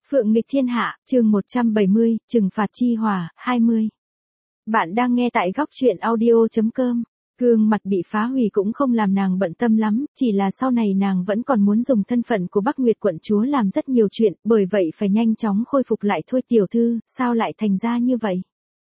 Phượng nghịch thiên hạ, chương 170, trừng phạt chi hỏa, 20. Bạn đang nghe tại góc truyện audio.com. Gương mặt bị phá hủy cũng không làm nàng bận tâm lắm, chỉ là sau này nàng vẫn còn muốn dùng thân phận của Bắc Nguyệt quận chúa làm rất nhiều chuyện, bởi vậy phải nhanh chóng khôi phục lại thôi. Tiểu thư, sao lại thành ra như vậy?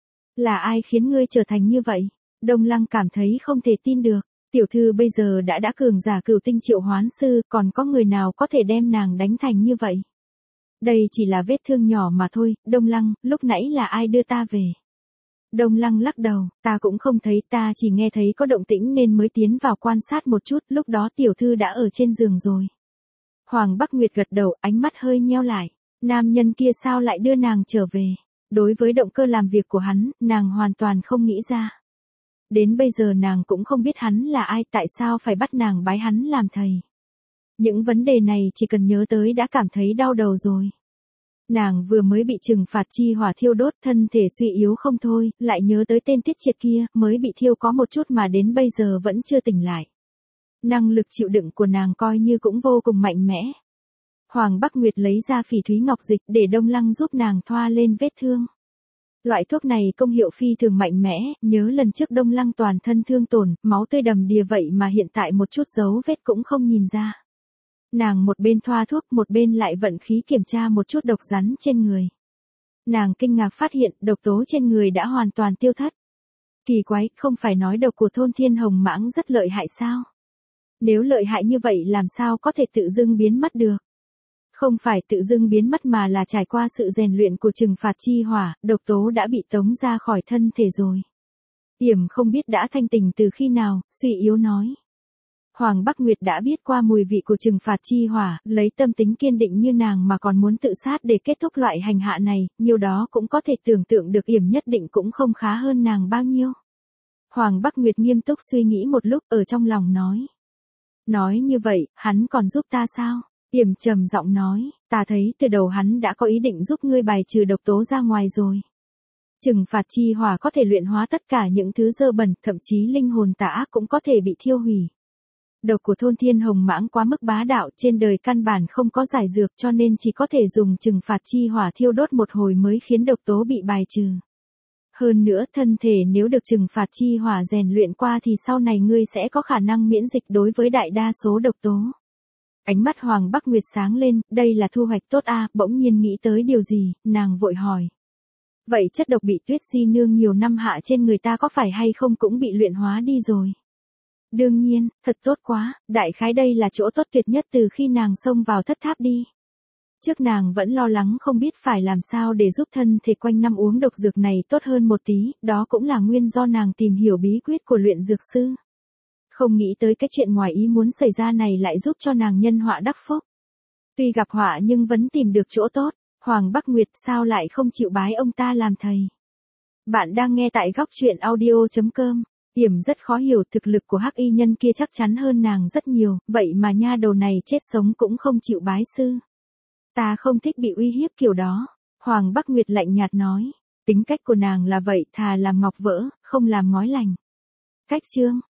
Là ai khiến ngươi trở thành như vậy? Đông Lăng cảm thấy không thể tin được. Tiểu thư bây giờ đã cường giả cửu tinh triệu hoán sư, còn có người nào có thể đem nàng đánh thành như vậy? Đây chỉ là vết thương nhỏ mà thôi. Đông Lăng, lúc nãy là ai đưa ta về? Đông Lăng lắc đầu, ta cũng không thấy, ta chỉ nghe thấy có động tĩnh nên mới tiến vào quan sát một chút, lúc đó tiểu thư đã ở trên giường rồi. Hoàng Bắc Nguyệt gật đầu, ánh mắt hơi nheo lại. Nam nhân kia sao lại đưa nàng trở về? Đối với động cơ làm việc của hắn, nàng hoàn toàn không nghĩ ra. Đến bây giờ nàng cũng không biết hắn là ai, tại sao phải bắt nàng bái hắn làm thầy. Những vấn đề này chỉ cần nhớ tới đã cảm thấy đau đầu rồi. Nàng vừa mới bị trừng phạt chi hỏa thiêu đốt, thân thể suy yếu không thôi, lại nhớ tới tên Tiết Triệt kia, mới bị thiêu có một chút mà đến bây giờ vẫn chưa tỉnh lại. Năng lực chịu đựng của nàng coi như cũng vô cùng mạnh mẽ. Hoàng Bắc Nguyệt lấy ra phỉ thúy ngọc dịch để Đông Lăng giúp nàng thoa lên vết thương. Loại thuốc này công hiệu phi thường mạnh mẽ, nhớ lần trước Đông Lăng toàn thân thương tổn, máu tươi đầm đìa vậy mà hiện tại một chút dấu vết cũng không nhìn ra. Nàng một bên thoa thuốc, một bên lại vận khí kiểm tra một chút độc rắn trên người. Nàng kinh ngạc phát hiện độc tố trên người đã hoàn toàn tiêu thất. Kỳ quái, không phải nói độc của thôn Thiên Hồng Mãng rất lợi hại sao? Nếu lợi hại như vậy làm sao có thể tự dưng biến mất được? Không phải tự dưng biến mất mà là trải qua sự rèn luyện của trừng phạt chi hỏa, độc tố đã bị tống ra khỏi thân thể rồi. Yểm không biết đã thanh tỉnh từ khi nào, suy yếu nói. Hoàng Bắc Nguyệt đã biết qua mùi vị của trừng phạt chi hỏa, lấy tâm tính kiên định như nàng mà còn muốn tự sát để kết thúc loại hành hạ này, nhiều đó cũng có thể tưởng tượng được Yểm nhất định cũng không khá hơn nàng bao nhiêu. Hoàng Bắc Nguyệt nghiêm túc suy nghĩ một lúc, ở trong lòng nói. Nói như vậy, hắn còn giúp ta sao? Yểm trầm giọng nói, ta thấy từ đầu hắn đã có ý định giúp ngươi bài trừ độc tố ra ngoài rồi. Trừng phạt chi hỏa có thể luyện hóa tất cả những thứ dơ bẩn, thậm chí linh hồn tà ác cũng có thể bị thiêu hủy. Độc của thôn Thiên Hồng Mãng quá mức bá đạo, trên đời căn bản không có giải dược cho nên chỉ có thể dùng trừng phạt chi hỏa thiêu đốt một hồi mới khiến độc tố bị bài trừ. Hơn nữa, thân thể nếu được trừng phạt chi hỏa rèn luyện qua thì sau này ngươi sẽ có khả năng miễn dịch đối với đại đa số độc tố. Ánh mắt Hoàng Bắc Nguyệt sáng lên, đây là thu hoạch tốt a. Bỗng nhiên nghĩ tới điều gì, nàng vội hỏi. Vậy chất độc bị Tuyết Di Nương nhiều năm hạ trên người ta có phải hay không cũng bị luyện hóa đi rồi? Đương nhiên, thật tốt quá, đại khái đây là chỗ tốt tuyệt nhất từ khi nàng xông vào thất tháp đi. Trước nàng vẫn lo lắng không biết phải làm sao để giúp thân thể quanh năm uống độc dược này tốt hơn một tí, đó cũng là nguyên do nàng tìm hiểu bí quyết của luyện dược sư. Không nghĩ tới cái chuyện ngoài ý muốn xảy ra này lại giúp cho nàng nhân họa đắc phúc. Tuy gặp họa nhưng vẫn tìm được chỗ tốt, Hoàng Bắc Nguyệt sao lại không chịu bái ông ta làm thầy. Bạn đang nghe tại góc truyện audio.com. Yểm rất khó hiểu, thực lực của hắc y nhân kia chắc chắn hơn nàng rất nhiều, vậy mà nha đầu này chết sống cũng không chịu bái sư. Ta không thích bị uy hiếp kiểu đó. Hoàng Bắc Nguyệt lạnh nhạt nói, tính cách của nàng là vậy, thà làm ngọc vỡ, không làm ngói lành. Cách chương,